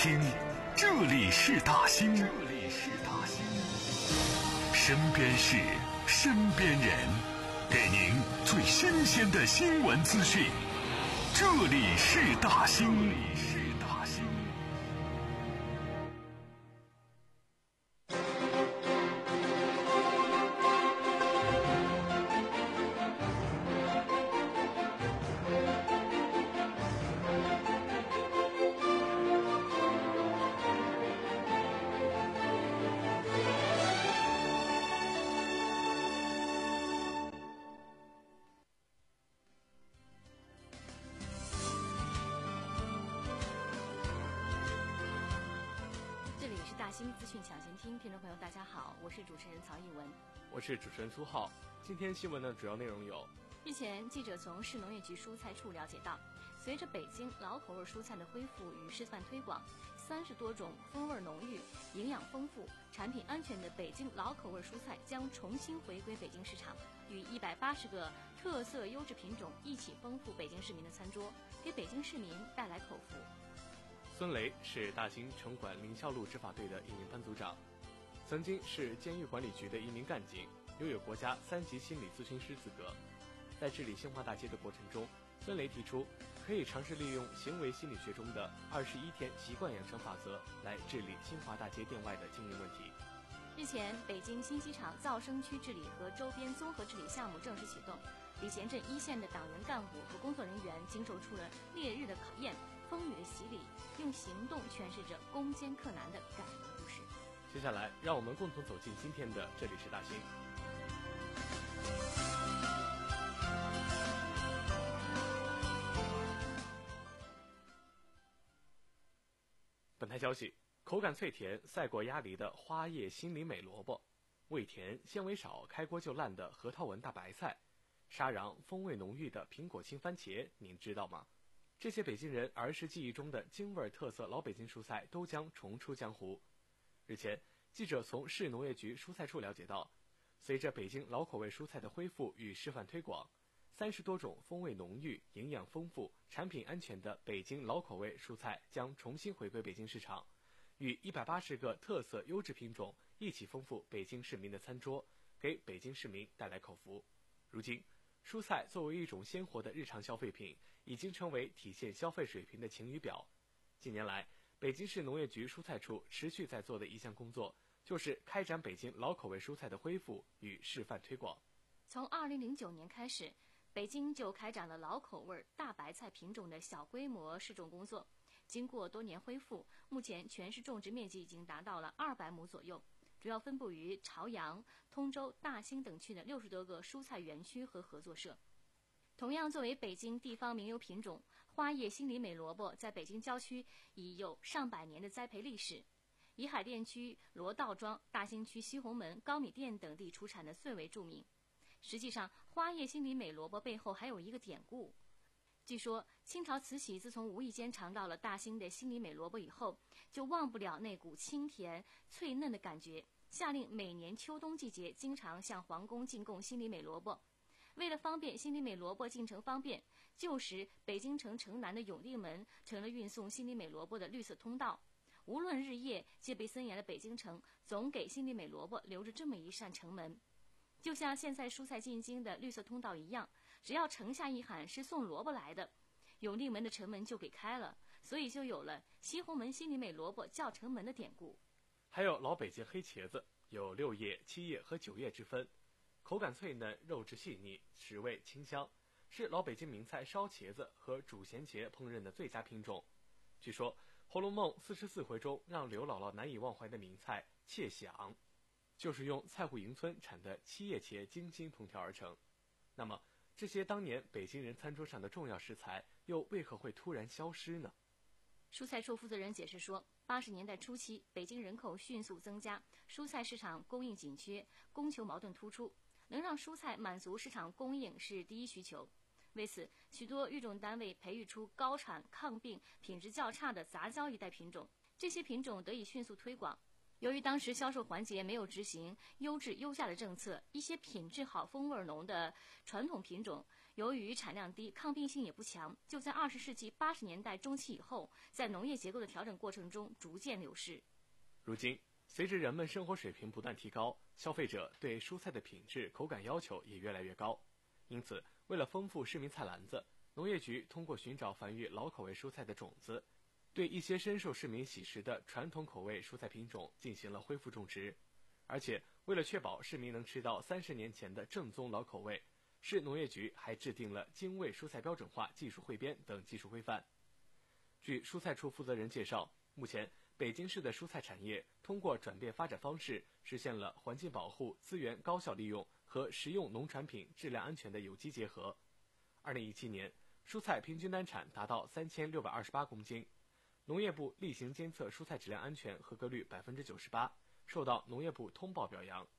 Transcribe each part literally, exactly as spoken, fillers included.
兴，这里是大兴，这里是大兴。身边事，身边人，给您最新鲜的新闻资讯。这里是大兴，这里是大兴。 大兴资讯抢先听，听众朋友大家好，我是主持人曹艺文， 我是主持人苏浩。今天新闻的主要内容有： 日前，记者从市农业局蔬菜处了解到，随着北京老口味蔬菜的恢复与示范推广，三十多种风味浓郁、营养丰富、产品安全的北京老口味蔬菜将重新回归北京市场，与一百八十个特色优质品种一起丰富北京市民的餐桌，给北京市民带来口福。 孙雷是大兴城管凌霄路执法队的一名班组长，曾经是监狱管理局的一名干警，拥有国家三级心理咨询师资格。在治理兴华大街的过程中，孙雷提出可以尝试利用行为心理学中的二十一天习惯养成法则来治理兴华大街店外的经营问题。 日前，北京新机场噪声区治理和周边综合治理项目正式启动，礼贤镇一线的党员干部和工作人员经受出了烈日的考验、风雨的洗礼，用行动诠释着攻坚克难的感人故事。 接下来，让我们共同走进今天的这里是大兴。本台消息：口感脆甜、赛过鸭梨的花叶心里美萝卜，味甜纤维少、开锅就烂的核桃纹大白菜，沙瓤风味浓郁的苹果青番茄，您知道吗？这些北京人儿时记忆中的京味特色老北京蔬菜都将重出江湖。日前，记者从市农业局蔬菜处了解到，随着北京老口味蔬菜的恢复与示范推广，三十多种风味浓郁、营养丰富、产品安全的北京老口味蔬菜将重新回归北京市场，与一百八十个特色优质品种一起丰富北京市民的餐桌，给北京市民带来口福。如今，蔬菜作为一种鲜活的日常消费品，已经成为体现消费水平的晴雨表。近年来，北京市农业局蔬菜处持续在做的一项工作，就是开展北京老口味蔬菜的恢复与示范推广。 从二零零九年开始，北京就开展了老口味大白菜品种的小规模试种工作。经过多年恢复，目前全市种植面积已经达到了二百亩左右，主要分布于朝阳、通州、大兴等区的六十多个蔬菜园区和合作社。同样作为北京地方名优品种，花叶心里美萝卜在北京郊区已有上百年的栽培历史。以海淀区罗道庄、大兴区西红门、高米店等地出产的最为著名。实际上，花叶心里美萝卜背后还有一个典故。据说，清朝慈禧自从无意间尝到了大兴的心里美萝卜以后，就忘不了那股清甜脆嫩的感觉，下令每年秋冬季节经常向皇宫进贡心里美萝卜。为了方便心里美萝卜进城方便，旧时北京城城南的永定门成了运送心里美萝卜的绿色通道。无论日夜，戒备森严的北京城总给心里美萝卜留着这么一扇城门。就像现在蔬菜进京的绿色通道一样，只要城下一喊是送萝卜来的，永定门的城门就给开了，所以就有了西红门心里美萝卜叫城门的典故。 还有老北京黑茄子，有六叶、七叶和九叶之分，口感脆嫩，肉质细腻，食味清香，是老北京名菜烧茄子和煮咸茄烹饪的最佳品种。据说《红楼梦》四十四回中让刘姥姥难以忘怀的名菜切响，就是用菜户营村产的七叶茄精心烹调而成。那么，这些当年北京人餐桌上的重要食材，又为何会突然消失呢？ 蔬菜处负责人解释说，八十年代初期，北京人口迅速增加，蔬菜市场供应紧缺，供求矛盾突出，能让蔬菜满足市场供应是第一需求。为此，许多育种单位培育出高产、抗病、品质较差的杂交一代品种，这些品种得以迅速推广。由于当时销售环节没有执行优质优价的政策，一些品质好、风味浓的传统品种由于产量低，抗病性也不强，就在二十世纪八十年代中期以后，在农业结构的调整过程中逐渐流失。 如今，随着人们生活水平不断提高，消费者对蔬菜的品质、口感要求也越来越高。因此，为了丰富市民菜篮子，农业局通过寻找繁育老口味蔬菜的种子，对一些深受市民喜食的传统口味蔬菜品种进行了恢复种植。而且，为了确保市民能吃到三十年前的正宗老口味，市农业局还制定了精卫蔬菜标准化技术汇编等技术规范。据蔬菜处负责人介绍，目前北京市的蔬菜产业通过转变发展方式，实现了环境保护、资源高效利用和食用农产品质量安全的有机结合。二零一七年，蔬菜平均单产达到三千六百二十八公斤，农业部例行监测蔬菜质量安全合格率百分之九十八，受到农业部通报表扬。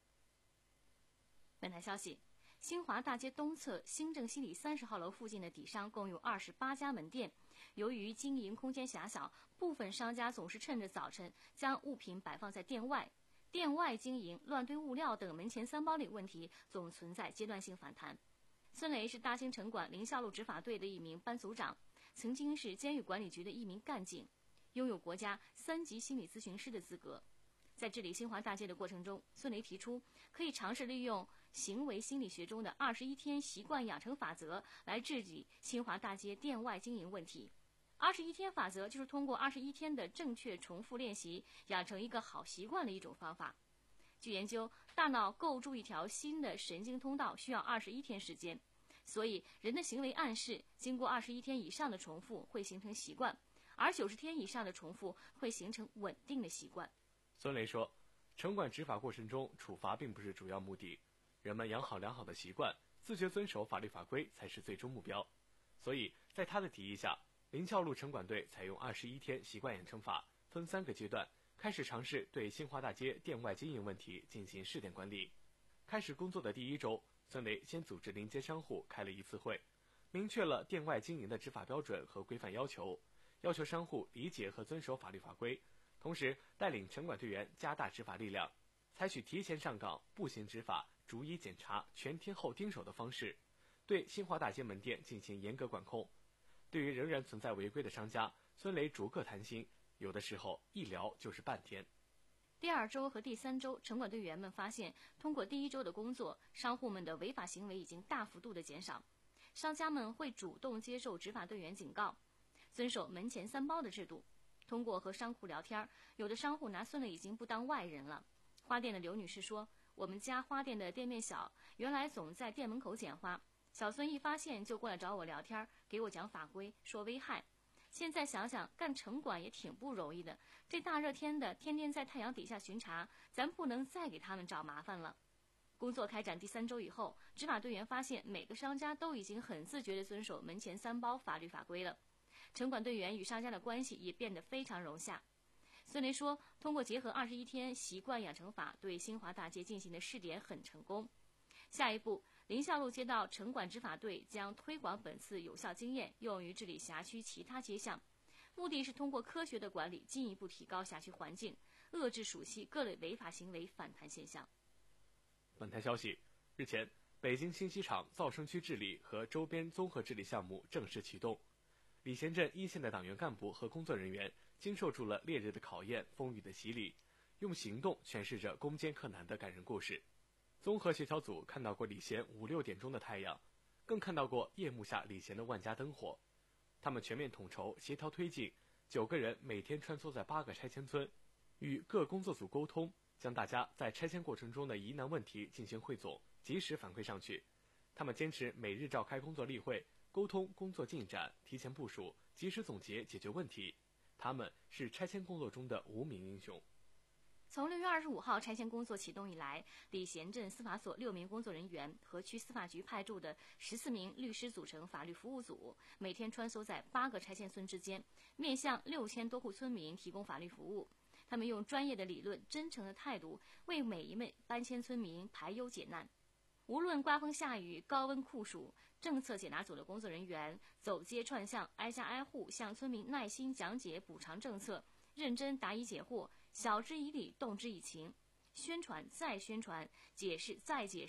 本台消息，新华大街东侧新郑西里三十号楼附近的底商共有二十八家门店，由于经营空间狭小，部分商家总是趁着早晨将物品摆放在店外，店外经营、乱堆物料等门前三包里问题总存在阶段性反弹。孙雷是大兴城管临孝路执法队的一名班组长，曾经是监狱管理局的一名干警，拥有国家三级心理咨询师的资格。在治理新华大街的过程中，孙雷提出可以尝试利用行为心理学中的二十一天习惯养成法则来治理新华大街店外经营问题。二十一天法则就是通过二十一天的正确重复练习，养成一个好习惯的一种方法。据研究，大脑构筑一条新的神经通道需要二十一天时间，所以人的行为暗示经过二十一天以上的重复会形成习惯，而九十天以上的重复会形成稳定的习惯。 孙雷说，城管执法过程中处罚并不是主要目的，人们养好良好的习惯，自觉遵守法律法规才是最终目标。所以在他的提议下，临孝路城管队采用二十一天习惯养成法，分三个阶段开始尝试对新华大街店外经营问题进行试点管理。开始工作的第一周，孙雷先组织临街商户开了一次会，明确了店外经营的执法标准和规范要求，要求商户理解和遵守法律法规，同时带领城管队员加大执法力量，采取提前上岗、步行执法、逐一检查、全天候盯守的方式，对新华大街门店进行严格管控。对于仍然存在违规的商家，孙雷逐个谈心，有的时候一聊就是半天。 第二周和第三周，城管队员们发现，通过第一周的工作，商户们的违法行为已经大幅度的减少，商家们会主动接受执法队员警告，遵守门前三包的制度。通过和商户聊天，有的商户拿孙雷已经不当外人了。花店的刘女士说，我们家花店的店面小，原来总在店门口捡花，小孙一发现就过来找我聊天，给我讲法规，说危害。现在想想，干城管也挺不容易的，这大热天的，天天在太阳底下巡查，咱不能再给他们找麻烦了。工作开展第三周以后，执法队员发现每个商家都已经很自觉地遵守门前三包法律法规了，城管队员与商家的关系也变得非常融洽。孙雷说，通过结合二十一天习惯养成法对新华大街进行的试点很成功。下一步，临孝路街道城管执法队将推广本次有效经验用于治理辖区其他街巷，目的是通过科学的管理进一步提高辖区环境，遏制暑期各类违法行为反弹现象。 本台消息，日前，北京新西厂噪声区治理和周边综合治理项目正式启动。礼贤镇一线的党员干部和工作人员经受住了烈日的考验、风雨的洗礼，用行动诠释着攻坚克难的感人故事。综合协调组看到过礼贤五六点钟的太阳，更看到过夜幕下礼贤的万家灯火。他们全面统筹、协调推进，九个人每天穿梭在八个拆迁村，与各工作组沟通，将大家在拆迁过程中的疑难问题进行汇总，及时反馈上去。他们坚持每日召开工作例会，沟通工作进展，提前部署，及时总结解决问题。他们是拆迁工作中的无名英雄。 从六月二十五号拆迁工作启动以来，礼贤镇司法所六名工作人员和区司法局派驻的十四名律师组成法律服务组，每天穿梭在八个拆迁村之间，面向六千多户村民提供法律服务。他们用专业的理论、真诚的态度，为每一位搬迁村民排忧解难。无论刮风下雨、高温酷暑，政策解答组的工作人员走街串巷，挨家挨户向村民耐心讲解补偿政策，认真答疑解惑，晓之以理，动之以情，宣传再宣传，解释再解释，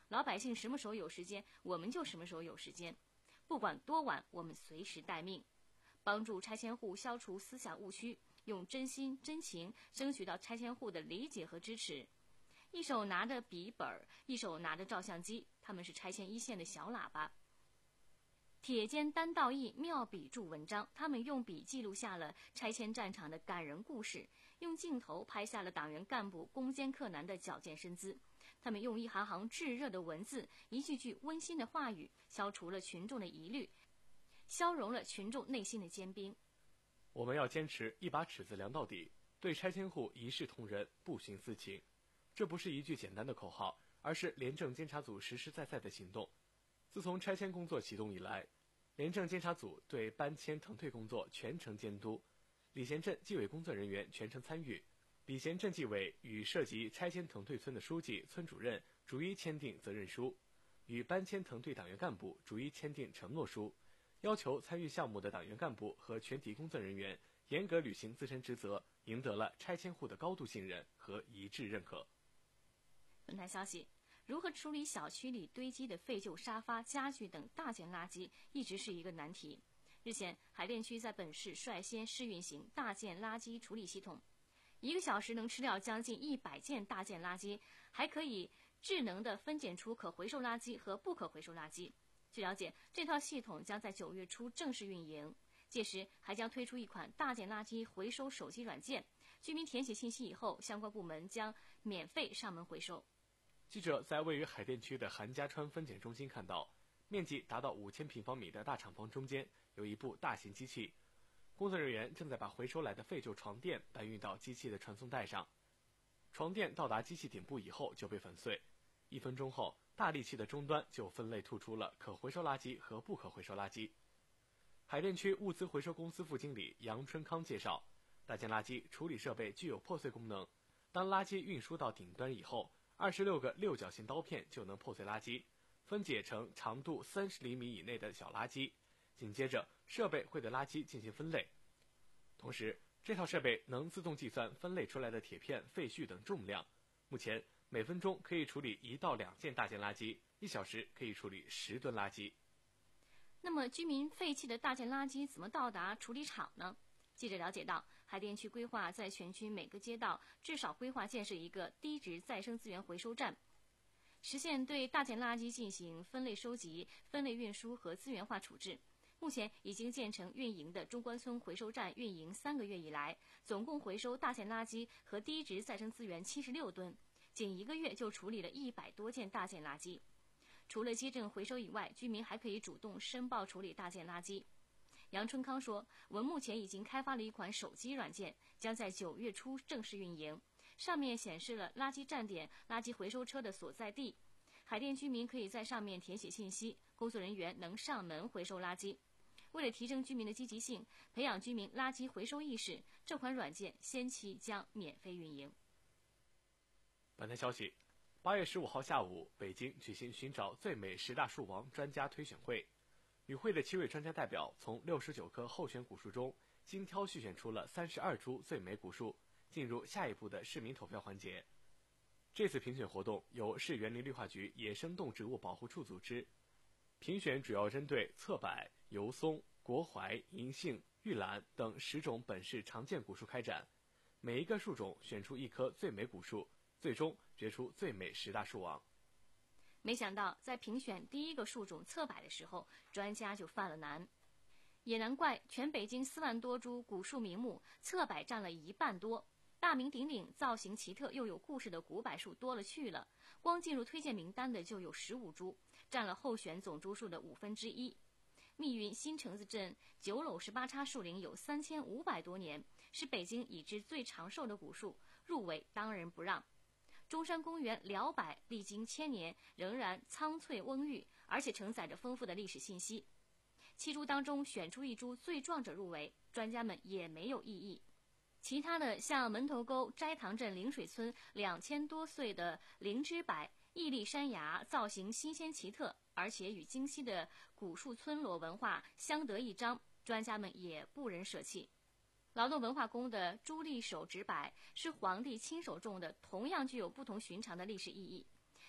老百姓什么时候有时间，我们就什么时候有时间，不管多晚，我们随时待命，帮助拆迁户消除思想误区，用真心真情争取到拆迁户的理解和支持。一手拿着笔本，一手拿着照相机，他们是拆迁一线的小喇叭。铁肩担道义，妙笔著文章，他们用笔记录下了拆迁战场的感人故事，用镜头拍下了党员干部攻坚克难的矫健身姿。他们用一行行炙热的文字，一句句温馨的话语，消除了群众的疑虑，消融了群众内心的坚冰。 我们要坚持一把尺子量到底，对拆迁户一视同仁，不徇私情。这不是一句简单的口号，而是廉政监察组实实在在的行动。自从拆迁工作启动以来，廉政监察组对搬迁腾退工作全程监督，礼贤镇纪委工作人员全程参与。礼贤镇纪委与涉及拆迁腾退村的书记、村主任逐一签订责任书，与搬迁腾退党员干部逐一签订承诺书，要求参与项目的党员干部和全体工作人员严格履行自身职责，赢得了拆迁户的高度信任和一致认可。 本台消息，如何处理小区里堆积的废旧沙发、家具等大件垃圾，一直是一个难题。日前，海淀区在本市率先试运行大件垃圾处理系统，一个小时能吃掉将近一百件大件垃圾，还可以智能地分拣出可回收垃圾和不可回收垃圾。据了解，这套系统将在九月初正式运营，届时还将推出一款大件垃圾回收手机软件，居民填写信息以后，相关部门将免费上门回收。 记者在位于海淀区的韩家川分拣中心看到，面积达到五千平方米的大厂房中间有一部大型机器，工作人员正在把回收来的废旧床垫搬运到机器的传送带上。床垫到达机器顶部以后就被粉碎，一分钟后，大力器的终端就分类吐出了可回收垃圾和不可回收垃圾。海淀区物资回收公司副经理杨春康介绍，大件垃圾处理设备具有破碎功能，当垃圾运输到顶端以后，二十六个六角形刀片就能破碎垃圾，分解成长度三十厘米以内的小垃圾。紧接着，设备会对垃圾进行分类。同时，这套设备能自动计算分类出来的铁片、废絮等重量。目前，每分钟可以处理一到两件大件垃圾，一小时可以处理十吨垃圾。 那么，居民废弃的大件垃圾怎么到达处理厂呢？记者了解到，海淀区规划在全区每个街道至少规划建设一个低值再生资源回收站，实现对大件垃圾进行分类收集、分类运输和资源化处置。目前已经建成运营的中关村回收站运营三个月以来，总共回收大件垃圾和低值再生资源七十六吨，仅一个月就处理了一百多件大件垃圾。除了街镇回收以外，居民还可以主动申报处理大件垃圾。杨春康说，我们目前已经开发了一款手机软件，将在九月初正式运营，上面显示了垃圾站点、垃圾回收车的所在地，海淀居民可以在上面填写信息，工作人员能上门回收垃圾。为了提升居民的积极性，培养居民垃圾回收意识，这款软件先期将免费运营。 本台消息，八月十五号下午，北京举行寻找最美十大树王专家推选会。与会的七位专家代表从六十九棵候选古树中精挑细选出了三十二株最美古树，进入下一步的市民投票环节。这次评选活动由市园林绿化局野生动植物保护处组织，评选主要针对侧柏、油松、国槐、银杏、玉兰等十种本市常见古树开展，每一个树种选出一棵最美古树，最终决出最美十大树王。 没想到，在评选第一个树种侧柏的时候，专家就犯了难。也难怪，全北京四万多株古树名木，侧柏占了一半多。大名鼎鼎、造型奇特又有故事的古柏树多了去了，光进入推荐名单的就有十五株，占了候选总株数的五分之一。密云新城子镇九垄十八叉树龄有三千五百多年，是北京已知最长寿的古树，入围当仁不让。中山公园辽柏历经千年仍然苍翠蓊郁，而且承载着丰富的历史信息。七株当中选出一株最壮者入围，专家们也没有异议。其他的像门头沟斋堂镇灵水村两千多岁的灵芝柏，屹立山崖，造型新鲜奇特，而且与京西的古树村落文化相得益彰，专家们也不忍舍弃。劳动文化宫的朱立手植柏是皇帝亲手种的，同样具有不同寻常的历史意义。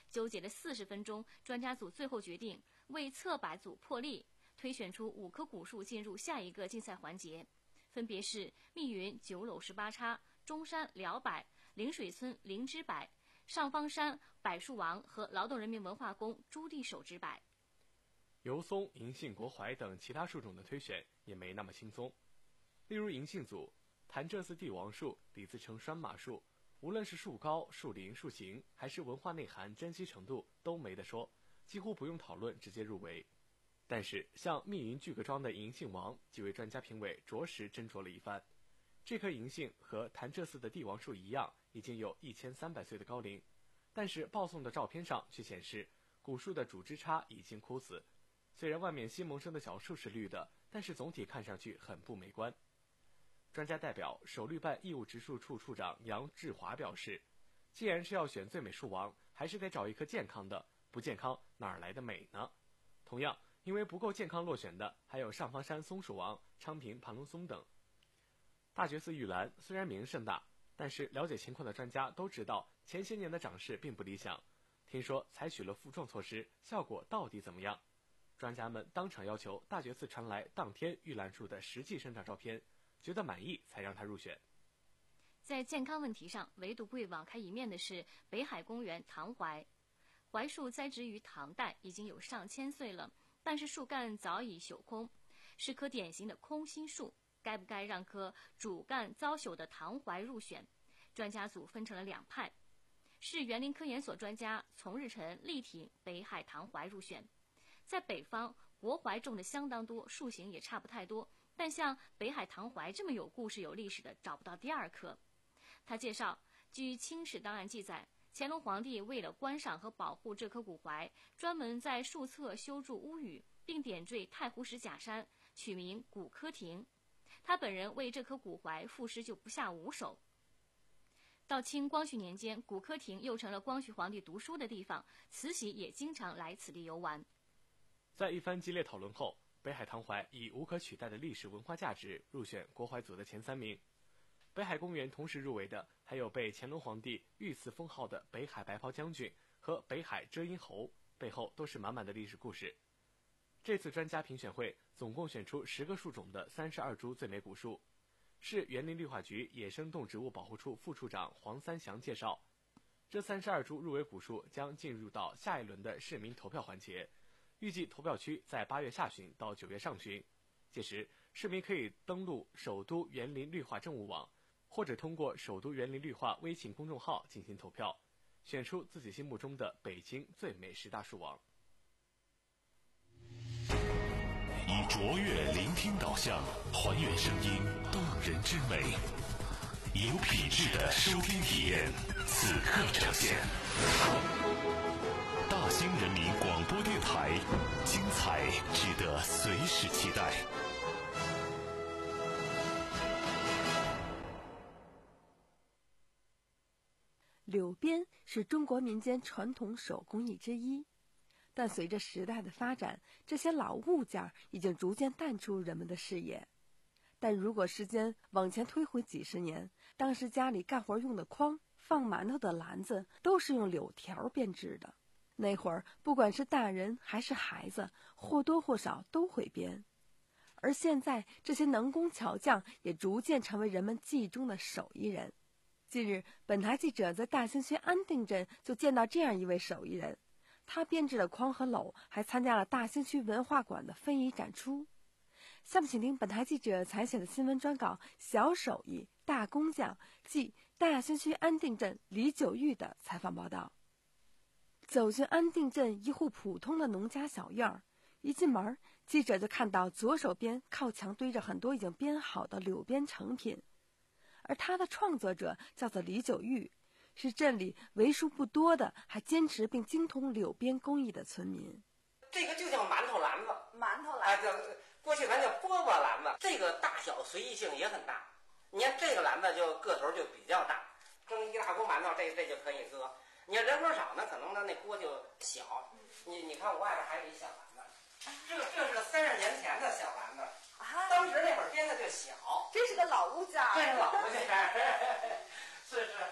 纠结了四十分钟，专家组最后决定为测百组破例，推选出五棵古树进入下一个竞赛环节，分别是密云九垄十八叉、中山辽柏、灵水村灵芝柏、上方山柏树王和劳动人民文化宫朱棣手植柏。 油松、银杏、国槐等其他树种的推选也没那么轻松。例如银杏组，潭柘寺帝王树、李自成拴马树，无论是树高、树龄、树形，还是文化内涵、珍稀程度，都没得说，几乎不用讨论，直接入围。但是像密云巨阁庄的银杏王，几位专家评委着实斟酌了一番。这棵银杏和潭柘寺的帝王树一样，已经有一千三百岁的高龄，但是报送的照片上却显示古树的主枝杈已经枯死。虽然外面新萌生的小树是绿的，但是总体看上去很不美观。专家代表首绿办义务植树处处长杨志华表示，既然是要选最美树王，还是得找一棵健康的，不健康哪儿来的美呢？同样，因为不够健康落选的还有上方山松树王、昌平盘龙松等。大觉寺玉兰虽然名声大，但是了解情况的专家都知道，前些年的长势并不理想。听说采取了负重措施，效果到底怎么样？专家们当场要求大觉寺传来当天玉兰树的实际生长照片，觉得满意才让它入选。 在健康问题上，唯独不会网开一面的是北海公园唐槐。槐树栽植于唐代，已经有上千岁了，但是树干早已朽空，是棵典型的空心树。该不该让棵主干遭朽的唐槐入选？专家组分成了两派，市园林科研所专家丛日晨力挺北海唐槐入选。在北方，国槐种的相当多，树形也差不太多，但像北海唐槐这么有故事有历史的找不到第二棵。他介绍，据清史档案记载，乾隆皇帝为了观赏和保护这棵古槐，专门在树侧修筑屋宇，并点缀太湖石假山，取名古柯亭。他本人为这棵古槐赋诗就不下五首。到清光绪年间，古柯亭又成了光绪皇帝读书的地方，慈禧也经常来此地游玩。 在一番激烈讨论后，北海唐槐以无可取代的历史文化价值入选国槐组的前三名。北海公园同时入围的还有被乾隆皇帝御赐封号的北海白袍将军和北海遮阴侯，背后都是满满的历史故事。这次专家评选会总共选出十个树种的三十二株最美古树。市园林绿化局野生动植物保护处副处长黄三祥介绍，这三十二株入围古树将进入到下一轮的市民投票环节，预计投票区在八月下旬到九月上旬，届时市民可以登录首都园林绿化政务网，或者通过首都园林绿化微信公众号进行投票，选出自己心目中的北京最美十大树王。 以卓越聆听导向，还原声音动人之美，有品质的收听体验，此刻呈现。大兴人民广播电台，精彩值得随时期待。 柳编是中国民间传统手工艺之一，但随着时代的发展，这些老物件已经逐渐淡出人们的视野。但如果时间往前推回几十年，当时家里干活用的筐、放馒头的篮子都是用柳条编织的。那会儿不管是大人还是孩子，或多或少都会编。而现在这些能工巧匠也逐渐成为人们记忆中的手艺人。近日，本台记者在大兴区安定镇就见到这样一位手艺人，他编制的筐和篓还参加了大兴区文化馆的非遗展出。下面请听本台记者采写的新闻专稿《小手艺大工匠》暨大兴区安定镇李九玉的采访报道。走进安定镇一户普通的农家小院儿，一进门，记者就看到左手边靠墙堆着很多已经编好的柳编成品。而他的创作者叫做李九玉，是镇里为数不多的还坚持并精通柳编工艺的村民。 这个就叫馒头篮子， 馒头篮子， 啊，过去咱叫饽饽篮子。这个大小随意性也很大。你看这个篮子就个头就比较大，蒸一大锅馒头，这这就可以搁。你要人口少呢，可能呢那锅就小。你你看我外边还有一小篮子，这这是三十年前的小篮子。 啊， 当时那会儿编的就小， 这是个老物件， 这是老物件，是是。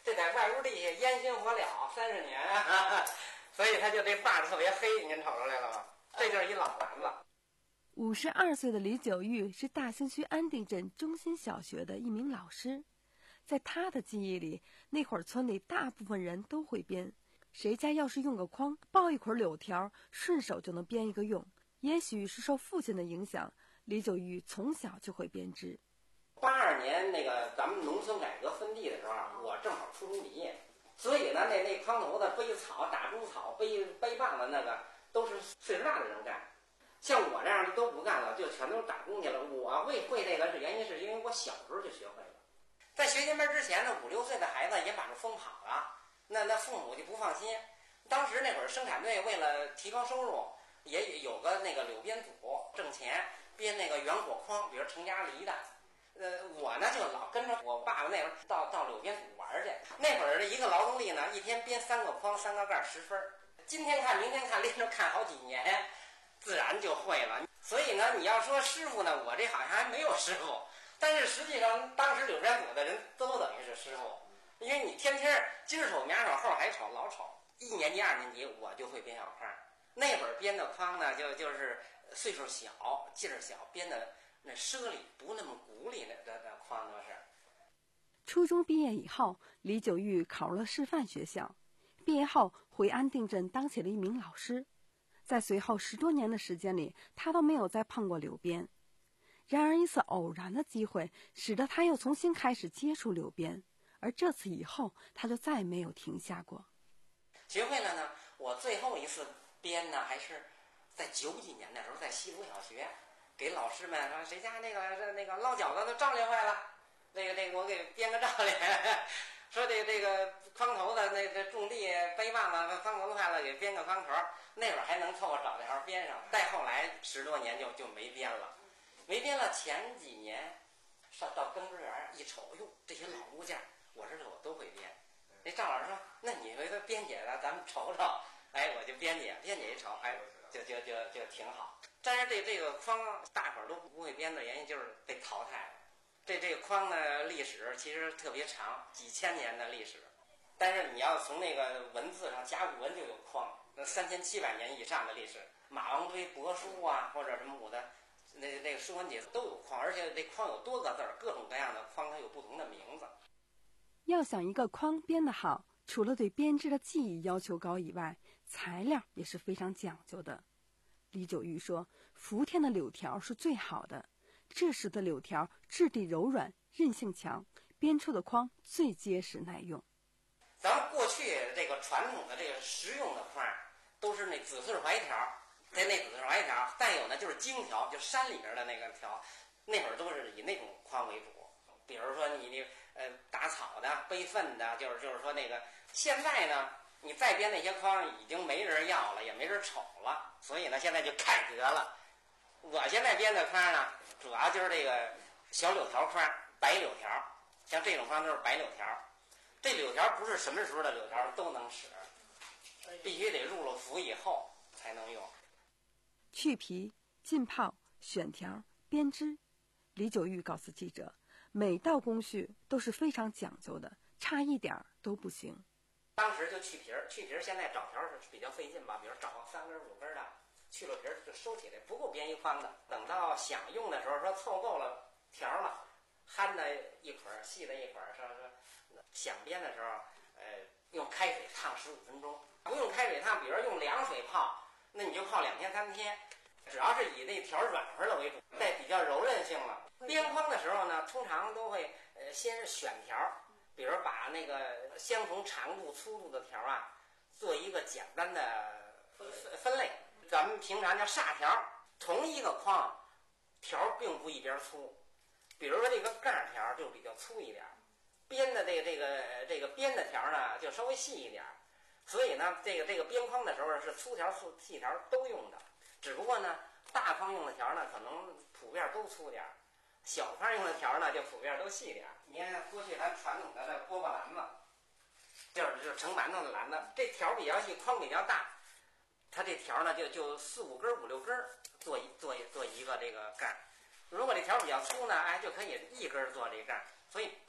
这在外屋地下烟熏火燎三十年啊，所以他就这把子特别黑，您瞅出来了吗？这就是一老篮子。 五十二岁的李九玉是大兴区安定镇中心小学的一名老师，在他的记忆里，那会儿村里大部分人都会编，谁家要是用个筐抱一捆柳条，顺手就能编一个用。也许是受父亲的影响，李九玉从小就会编织。 八二年那个咱们农村改革分地的时候，我正好初中毕业，所以呢，那那筐头子背草、打猪草、背背棒子那个都是岁数大的人干。像我这样的都不干了，就全都打工去了。我会会这个是原因，是因为我小时候就学会了。在学前班之前呢，五六岁的孩子也把这疯跑了，那那父母就不放心。当时那会儿生产队为了提高收入，也有个那个柳编组挣钱，编那个圆果筐，比如成家梨的。呃，我呢就老跟着我爸爸那会儿到到柳编组玩去。那会儿的一个劳动力呢，一天编三个筐，三个盖十分。今天看，明天看，连着看好几年。自然就会了。所以呢，你要说师傅呢，我这好像还没有师傅，但是实际上当时柳编组的人都等于是师傅，因为你天天今儿瞅明儿瞅后儿还瞅老瞅。一年级二年级我就会编小筐，那会儿编的筐呢，就就是岁数小劲儿小，编的那奢里不那么鼓励的的的筐都是。 初中毕业以后，李九玉考入了师范学校，毕业后回安定镇当起了一名老师。在随后十多年的时间里，他都没有再碰过柳编。然而一次偶然的机会，使得他又重新开始接触柳编，而这次以后，他就再没有停下过。 学会了呢，我最后一次编呢，还是在九几年的时候，在西鲁小学，给老师们说谁家那个那个烙饺子的罩脸坏了，那个那个我给编个罩脸。说这这个筐头的那这种地背棒子筐头坏了，给编个筐头。那会儿还能凑合找条编上，再后来十多年就就没编了，没编了。前几年上到庚子园一瞅，哟，这些老物件，我知道我都会编。那赵老师说：“那你回头编解了，咱们瞅瞅。”哎，我就编解，编解一瞅，哎，就就就就挺好。但是这这个筐大伙儿都不会编的原因就是被淘汰了。这这个筐的历史其实特别长，几千年的历史。但是你要从那个文字上，甲骨文就有筐。那三千七百年以上的历史，马王堆帛书啊，或者什么我的那那个《说文解字》都有筐，而且这筐有多个字儿，各种各样的筐它有不同的名字。 要想一个筐编得好，除了对编织的技艺要求高以外，材料也是非常讲究的。李九玉说，福田的柳条是最好的，这时的柳条质地柔软，韧性强，编出的筐最结实耐用。 咱们过去这个传统的这个实用的筐，都是那紫穗槐条，那那紫穗槐条，再有呢就是荆条，就山里边的那个条，那会儿都是以那种筐为主。比如说你你呃打草的、背粪的，就是就是说那个。现在呢，你再编那些筐已经没人要了，也没人瞅了，所以呢现在就改革了。我现在编的筐呢，主要就是这个小柳条筐，白柳条，像这种筐都是白柳条。这柳条不是什么时候的柳条都能使，必须得入了伏以后才能用。 去皮、浸泡、选条、编织，李九玉告诉记者，每道工序都是非常讲究的，差一点都不行。 当时就去皮儿，去皮儿现在找条是比较费劲吧，比如找三根五根的，去了皮儿就收起来，不够编一筐的。等到想用的时候，说凑够了条了，憨的一捆儿，细的一捆儿，说说。想编的时候，呃，用开水烫十五分钟，不用开水烫，比如用凉水泡，那你就泡两天三天。只要是以那条软和的为主，带比较柔韧性了。编筐的时候呢，通常都会呃先选条，比如把那个相同长度、粗度的条啊，做一个简单的分分类。咱们平常叫煞条，同一个筐，条并不一边粗。比如说这个盖条就比较粗一点。编的这个这个这个编的条呢，就稍微细一点，所以呢，这个这个编筐的时候是粗条、粗细条都用的。只不过呢，大筐用的条呢，可能普遍都粗点；小筐用的条呢，就普遍都细点。你看过去咱传统的这饽饽篮子，就是就是盛馒头的篮子，这条比较细，筐比较大，它这条呢就就四五根、五六根做一做一做一个这个盖。如果这条比较粗呢，哎，就可以一根做这盖。所以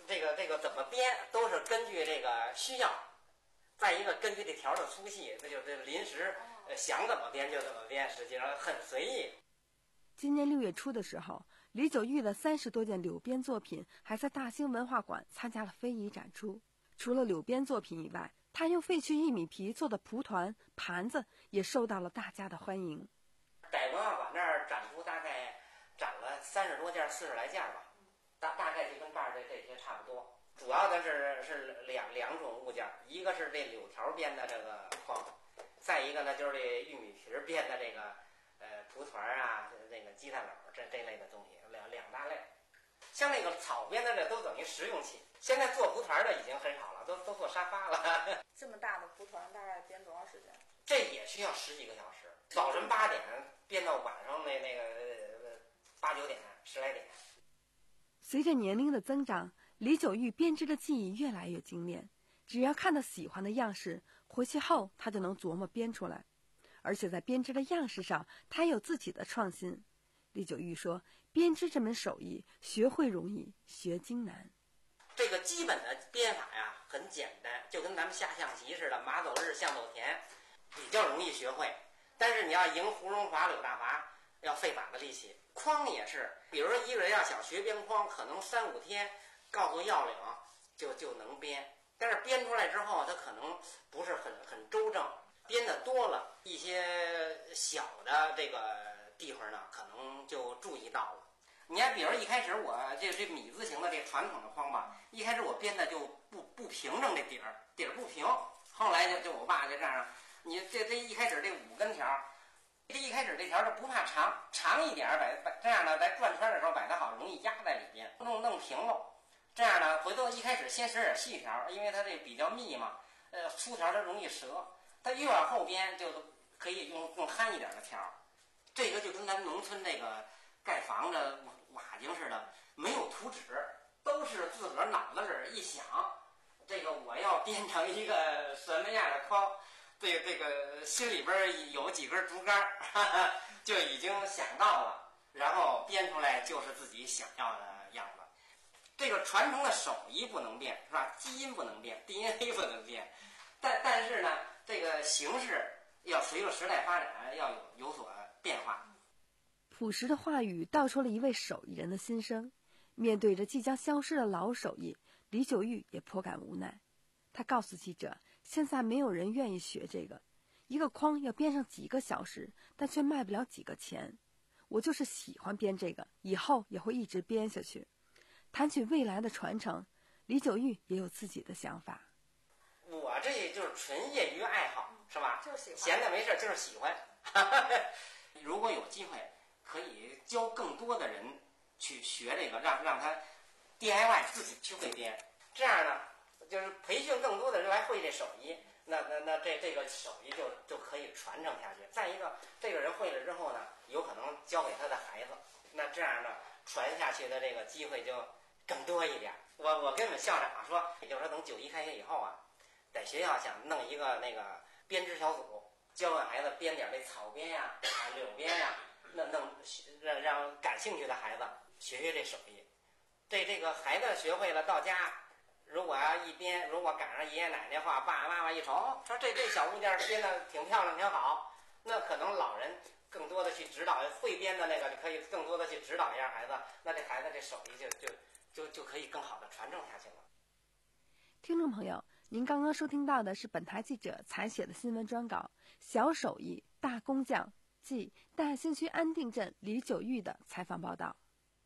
这个这个怎么编都是根据这个需要，再一个根据这条的粗细，这就是临时呃想怎么编就怎么编，实际上很随意。 今年六月初的时候，李九玉的三十多件柳编作品还在大兴文化馆参加了非遗展出。除了柳编作品以外，他用废去玉米皮做的蒲团、盘子也受到了大家的欢迎。 在文化馆那儿展出，大概展了三十多件、四十来件吧，大大概就跟这儿这这些差不多。主要的是是两两种物件，一个是这柳条编的这个筐，再一个呢就是这玉米皮编的这个呃蒲团啊，这个鸡蛋篓这这类的东西，两两大类。像那个草编的这都等于实用器，现在做蒲团的已经很少了，都都做沙发了。 这么大的蒲团大概编多长时间？ 这也需要十几个小时，早晨八点编到晚上那那个呃八九点十来点。 随着年龄的增长，李九玉编织的技艺越来越精炼，只要看到喜欢的样式，回去后他就能琢磨编出来。而且在编织的样式上，他有自己的创新。李九玉说，编织这门手艺学会容易，学精难。 这个基本的编法呀很简单，就跟咱们下象棋似的，马走日，象走田，比较容易学会。但是你要赢胡荣华、柳大华，要费把子力气。筐也是，比如说一个人要想学编筐，可能三五天告诉要领就就能编，但是编出来之后，他可能不是很很周正，编的多了，一些小的这个地方呢，可能就注意到了。你看，比如一开始我这这米字形的这传统的筐吧，一开始我编的就不不平整，这底儿底儿不平。后来就就我爸就这样，你这这一开始这五根条，这一开始这条它不怕长，长一点儿摆摆这样呢，在转圈的时候摆得好，容易压在里边，弄弄平喽。这样呢，回头一开始先使点细条，因为它这比较密嘛，呃，粗条它容易折。它越往后边就可以用更憨一点的条。这个就跟咱们农村这个盖房子瓦井似的，没有图纸，都是自个儿脑子里一想，这个我要编成一个什么样的筐，这个这个心里边有几根竹竿，哈哈，就已经想到了，然后编出来就是自己想要的样子。这个传承的手艺不能变，是吧？基因不能变 ，D N A 不能变，但但是呢，这个形式要随着时代发展要有有所变化。 朴实的话语道出了一位手艺人的心声。面对着即将消失的老手艺，李九玉也颇感无奈。他告诉记者，现在没有人愿意学这个，一个筐要编上几个小时，但却卖不了几个钱。我就是喜欢编这个，以后也会一直编下去。谈起未来的传承，李九玉也有自己的想法。 我这就是纯业余爱好，是吧？ 就是喜欢， 闲的没事就是喜欢。如果有机会，可以教更多的人去学这个，让让他 D I Y 自己去会编。这样呢，就是培训更多的人来会这手艺，那那那这这个手艺就就可以传承下去。再一个，这个人会了之后呢，有可能教给他的孩子，那这样呢，传下去的这个机会就更多一点。我我跟我们校长说，也就是说等九一开学以后啊，在学校想弄一个那个编织小组，教给孩子编点这草编呀、啊、柳编呀，那弄让让感兴趣的孩子学学这手艺。这这个孩子学会了，到家如果要一编，如果赶上爷爷奶奶话，爸爸妈妈一瞅，说这这小物件编的挺漂亮挺好，那可能老人更多的去指导，会编的那个可以更多的去指导一下孩子，那这孩子这手艺就就就就可以更好的传承下去了。 听众朋友，您刚刚收听到的是本台记者采写的新闻专稿《小手艺大工匠》暨大兴区安定镇李九玉的采访报道。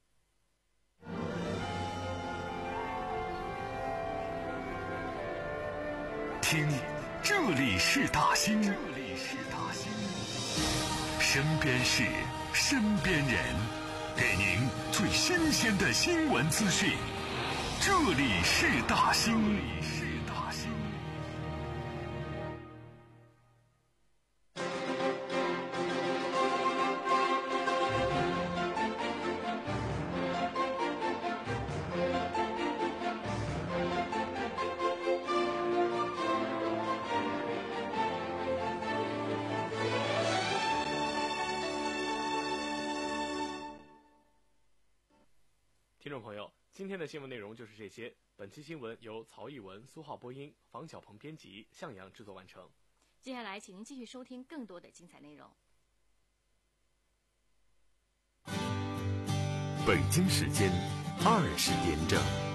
听，这里是大兴，这里是大兴，身边事，身边人，给您最新鲜的新闻资讯。这里是大兴，这里是大兴。 听众朋友， 今天的新闻内容就是这些。本期新闻由曹艺文、苏浩播音，房小鹏编辑，向阳制作完成。 接下来，请您继续收听更多的精彩内容。 北京时间二十点整。